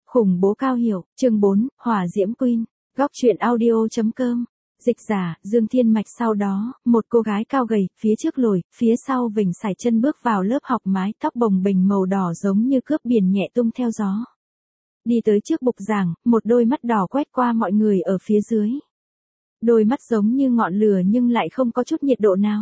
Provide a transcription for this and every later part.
Khủng bố cao hiểu, chương 4, Hỏa Diễm Queen, góc truyện audio.com. Dịch giả, Dương Thiên Mạch. Sau đó, một cô gái cao gầy, phía trước lồi, phía sau vểnh sải chân bước vào lớp học, mái tóc bồng bềnh màu đỏ giống như cướp biển nhẹ tung theo gió. Đi tới trước bục giảng, một đôi mắt đỏ quét qua mọi người ở phía dưới. Đôi mắt giống như ngọn lửa nhưng lại không có chút nhiệt độ nào.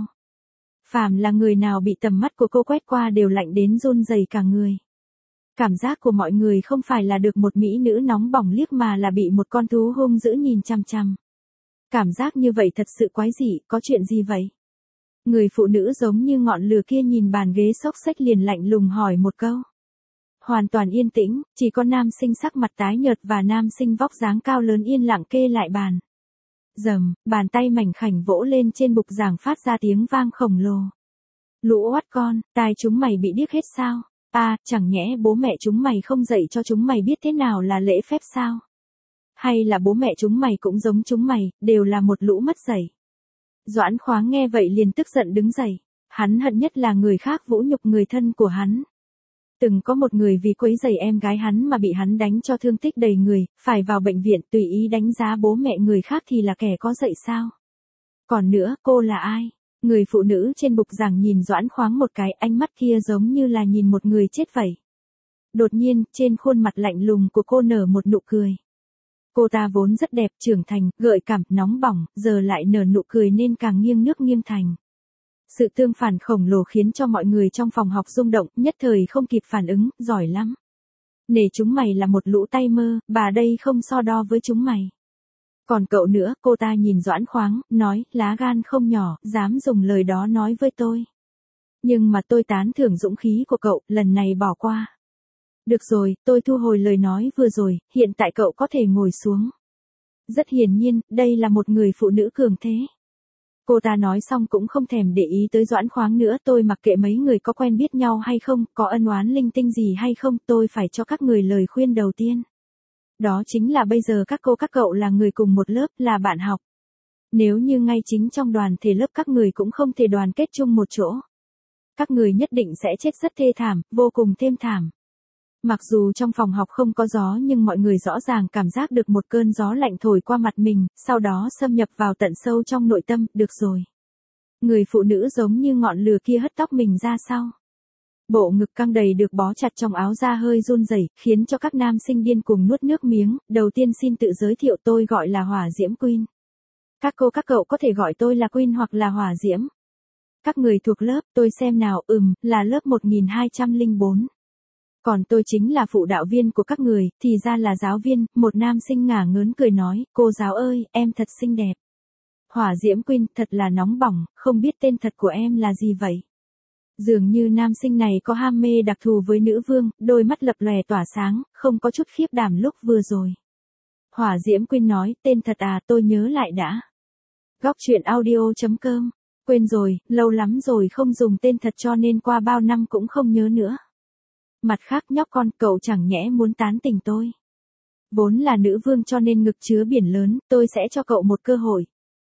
Phàm là người nào bị tầm mắt của cô quét qua đều lạnh đến run rẩy cả người. Cảm giác của mọi người không phải là được một mỹ nữ nóng bỏng liếc mà là bị một con thú hung dữ nhìn chằm chằm. Cảm giác như vậy thật sự quái dị, có chuyện gì vậy? Người phụ nữ giống như ngọn lửa kia nhìn bàn ghế xốc xếch liền lạnh lùng hỏi một câu. Hoàn toàn yên tĩnh, chỉ có nam sinh sắc mặt tái nhợt và nam sinh vóc dáng cao lớn yên lặng kê lại bàn. Rầm, bàn tay mảnh khảnh vỗ lên trên bục giảng phát ra tiếng vang khổng lồ. Lũ oắt con, tai chúng mày bị điếc hết sao? Chẳng nhẽ bố mẹ chúng mày không dạy cho chúng mày biết thế nào là lễ phép sao? Hay là bố mẹ chúng mày cũng giống chúng mày, đều là một lũ mất dạy? Doãn Khoáng nghe vậy liền tức giận đứng dậy. Hắn hận nhất là người khác vũ nhục người thân của hắn. Từng có một người vì quấy rầy em gái hắn mà bị hắn đánh cho thương tích đầy người, phải vào bệnh viện, tùy ý đánh giá bố mẹ người khác thì là kẻ có dạy sao? Còn nữa, cô là ai? Người phụ nữ trên bục giảng nhìn Doãn Khoáng một cái, ánh mắt kia giống như là nhìn một người chết vậy. Đột nhiên, trên khuôn mặt lạnh lùng của cô nở một nụ cười. Cô ta vốn rất đẹp, trưởng thành, gợi cảm, nóng bỏng, giờ lại nở nụ cười nên càng nghiêng nước nghiêng thành. Sự tương phản khổng lồ khiến cho mọi người trong phòng học rung động, nhất thời không kịp phản ứng, giỏi lắm. Nể chúng mày là một lũ tay mơ, bà đây không so đo với chúng mày. Còn cậu nữa, cô ta nhìn Doãn Khoáng, nói, lá gan không nhỏ, dám dùng lời đó nói với tôi. Nhưng mà tôi tán thưởng dũng khí của cậu, lần này bỏ qua. Được rồi, tôi thu hồi lời nói vừa rồi, hiện tại cậu có thể ngồi xuống. Rất hiển nhiên, đây là một người phụ nữ cường thế. Cô ta nói xong cũng không thèm để ý tới Doãn Khoáng nữa, tôi mặc kệ mấy người có quen biết nhau hay không, có ân oán linh tinh gì hay không, tôi phải cho các người lời khuyên đầu tiên. Đó chính là bây giờ các cô các cậu là người cùng một lớp, là bạn học. Nếu như ngay chính trong đoàn thể lớp các người cũng không thể đoàn kết chung một chỗ. Các người nhất định sẽ chết rất thê thảm, vô cùng thê thảm. Mặc dù trong phòng học không có gió nhưng mọi người rõ ràng cảm giác được một cơn gió lạnh thổi qua mặt mình, sau đó xâm nhập vào tận sâu trong nội tâm, được rồi. Người phụ nữ giống như ngọn lửa kia hất tóc mình ra sau. Bộ ngực căng đầy được bó chặt trong áo da hơi run rẩy, khiến cho các nam sinh điên cuồng nuốt nước miếng. Đầu tiên xin tự giới thiệu, tôi gọi là Hỏa Diễm Queen. Các cô các cậu có thể gọi tôi là Queen hoặc là Hỏa Diễm. Các người thuộc lớp, tôi xem nào, là lớp 1204. Còn tôi chính là phụ đạo viên của các người, thì ra là giáo viên. Một nam sinh ngả ngớn cười nói, cô giáo ơi, em thật xinh đẹp. Hỏa Diễm Queen, thật là nóng bỏng, không biết tên thật của em là gì vậy? Dường như nam sinh này có ham mê đặc thù với nữ vương, đôi mắt lập lòe tỏa sáng, không có chút khiếp đảm lúc vừa rồi. Hỏa Diễm Queen nói, tên thật tôi nhớ lại đã. Góc truyện audio.com, quên rồi, lâu lắm rồi không dùng tên thật cho nên qua bao năm cũng không nhớ nữa. Mặt khác nhóc con, cậu chẳng nhẽ muốn tán tỉnh tôi. Vốn là nữ vương cho nên ngực chứa biển lớn, tôi sẽ cho cậu một cơ hội.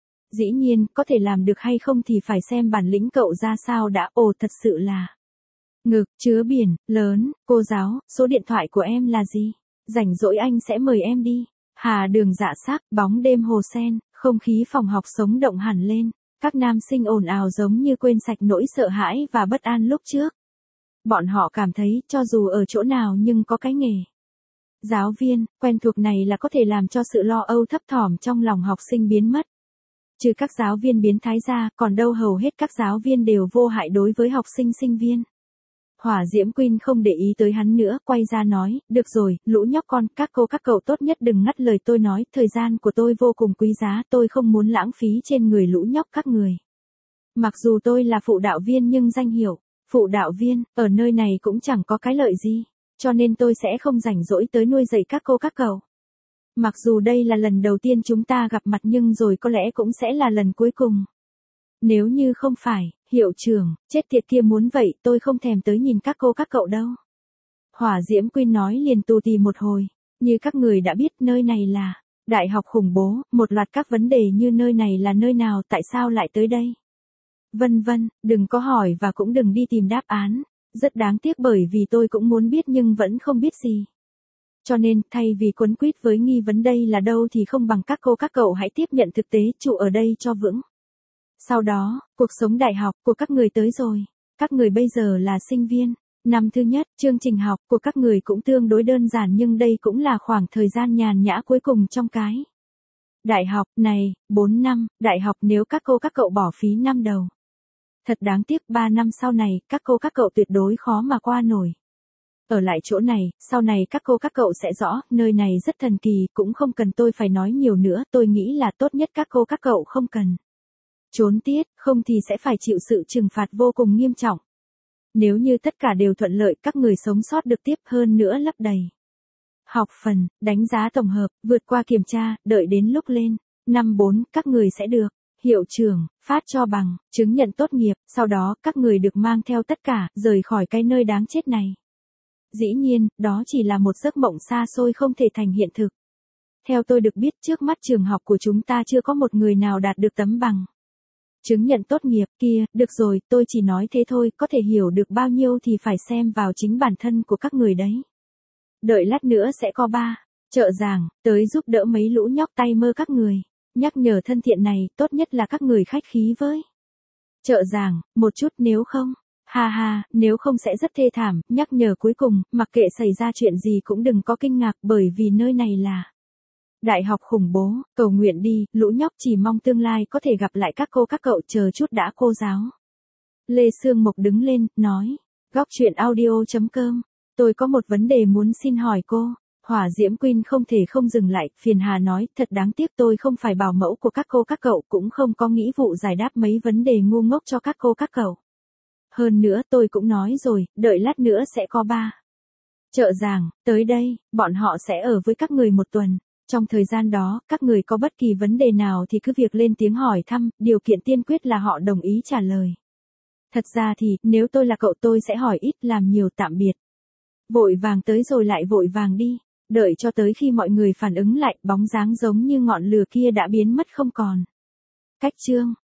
Dĩ nhiên, có thể làm được hay không thì phải xem bản lĩnh cậu ra sao đã. Ồ, thật sự là ngực chứa biển lớn. Cô giáo, số điện thoại của em là gì? Rảnh rỗi anh sẽ mời em đi. Hà đường dạ sắc, bóng đêm hồ sen, không khí phòng học sống động hẳn lên. Các nam sinh ồn ào giống như quên sạch nỗi sợ hãi và bất an lúc trước. Bọn họ cảm thấy, cho dù ở chỗ nào nhưng có cái nghề giáo viên, quen thuộc này là có thể làm cho sự lo âu thấp thỏm trong lòng học sinh biến mất. Trừ các giáo viên biến thái ra, còn đâu hầu hết các giáo viên đều vô hại đối với học sinh sinh viên. Hỏa Diễm Queen không để ý tới hắn nữa, quay ra nói, được rồi, lũ nhóc con, các cô các cậu tốt nhất đừng ngắt lời tôi nói, thời gian của tôi vô cùng quý giá, tôi không muốn lãng phí trên người lũ nhóc các người. Mặc dù tôi là phụ đạo viên nhưng danh hiệu phụ đạo viên, ở nơi này cũng chẳng có cái lợi gì, cho nên tôi sẽ không rảnh rỗi tới nuôi dạy các cô các cậu. Mặc dù đây là lần đầu tiên chúng ta gặp mặt nhưng rồi có lẽ cũng sẽ là lần cuối cùng. Nếu như không phải, hiệu trưởng, chết tiệt kia muốn vậy, tôi không thèm tới nhìn các cô các cậu đâu. Hỏa Diễm Queen nói liền tù tì một hồi, như các người đã biết nơi này là đại học khủng bố, một loạt các vấn đề như nơi này là nơi nào, tại sao lại tới đây. Vân vân, đừng có hỏi và cũng đừng đi tìm đáp án. Rất đáng tiếc bởi vì tôi cũng muốn biết nhưng vẫn không biết gì. Cho nên, thay vì quấn quýt với nghi vấn đây là đâu thì không bằng các cô các cậu hãy tiếp nhận thực tế trụ ở đây cho vững. Sau đó, cuộc sống đại học của các người tới rồi. Các người bây giờ là sinh viên. Năm thứ nhất, chương trình học của các người cũng tương đối đơn giản nhưng đây cũng là khoảng thời gian nhàn nhã cuối cùng trong cái. Đại học này, 4 năm, đại học nếu các cô các cậu bỏ phí năm đầu. Thật đáng tiếc 3 năm sau này, các cô các cậu tuyệt đối khó mà qua nổi. Ở lại chỗ này, sau này các cô các cậu sẽ rõ, nơi này rất thần kỳ, cũng không cần tôi phải nói nhiều nữa, tôi nghĩ là tốt nhất các cô các cậu không cần trốn tiết, không thì sẽ phải chịu sự trừng phạt vô cùng nghiêm trọng. Nếu như tất cả đều thuận lợi, các người sống sót được tiếp hơn nữa lấp đầy. Học phần, đánh giá tổng hợp, vượt qua kiểm tra, đợi đến lúc lên. Năm 4, các người sẽ được hiệu trưởng phát cho bằng chứng nhận tốt nghiệp, sau đó các người được mang theo tất cả, rời khỏi cái nơi đáng chết này. Dĩ nhiên, đó chỉ là một giấc mộng xa xôi không thể thành hiện thực. Theo tôi được biết trước mắt trường học của chúng ta chưa có một người nào đạt được tấm bằng chứng nhận tốt nghiệp kia, được rồi, tôi chỉ nói thế thôi, có thể hiểu được bao nhiêu thì phải xem vào chính bản thân của các người đấy. Đợi lát nữa sẽ có trợ giảng, tới giúp đỡ mấy lũ nhóc tay mơ các người. Nhắc nhở thân thiện này, tốt nhất là các người khách khí với trợ giảng, một chút nếu không. Ha ha, nếu không sẽ rất thê thảm, nhắc nhở cuối cùng, mặc kệ xảy ra chuyện gì cũng đừng có kinh ngạc bởi vì nơi này là đại học khủng bố, cầu nguyện đi, lũ nhóc chỉ mong tương lai có thể gặp lại các cô các cậu chờ chút đã cô giáo. Lê Sương Mộc đứng lên, nói, góc chuyện audio.com, tôi có một vấn đề muốn xin hỏi cô. Hỏa Diễm Queen không thể không dừng lại, phiền hà nói, thật đáng tiếc tôi không phải bảo mẫu của các cô các cậu, cũng không có nghĩa vụ giải đáp mấy vấn đề ngu ngốc cho các cô các cậu. Hơn nữa tôi cũng nói rồi, đợi lát nữa sẽ có trợ giảng, tới đây, bọn họ sẽ ở với các người một tuần. Trong thời gian đó, các người có bất kỳ vấn đề nào thì cứ việc lên tiếng hỏi thăm, điều kiện tiên quyết là họ đồng ý trả lời. Thật ra thì, nếu tôi là cậu tôi sẽ hỏi ít làm nhiều tạm biệt. Vội vàng tới rồi lại vội vàng đi. Đợi cho tới khi mọi người phản ứng lại, bóng dáng giống như ngọn lửa kia đã biến mất không còn. Cách chương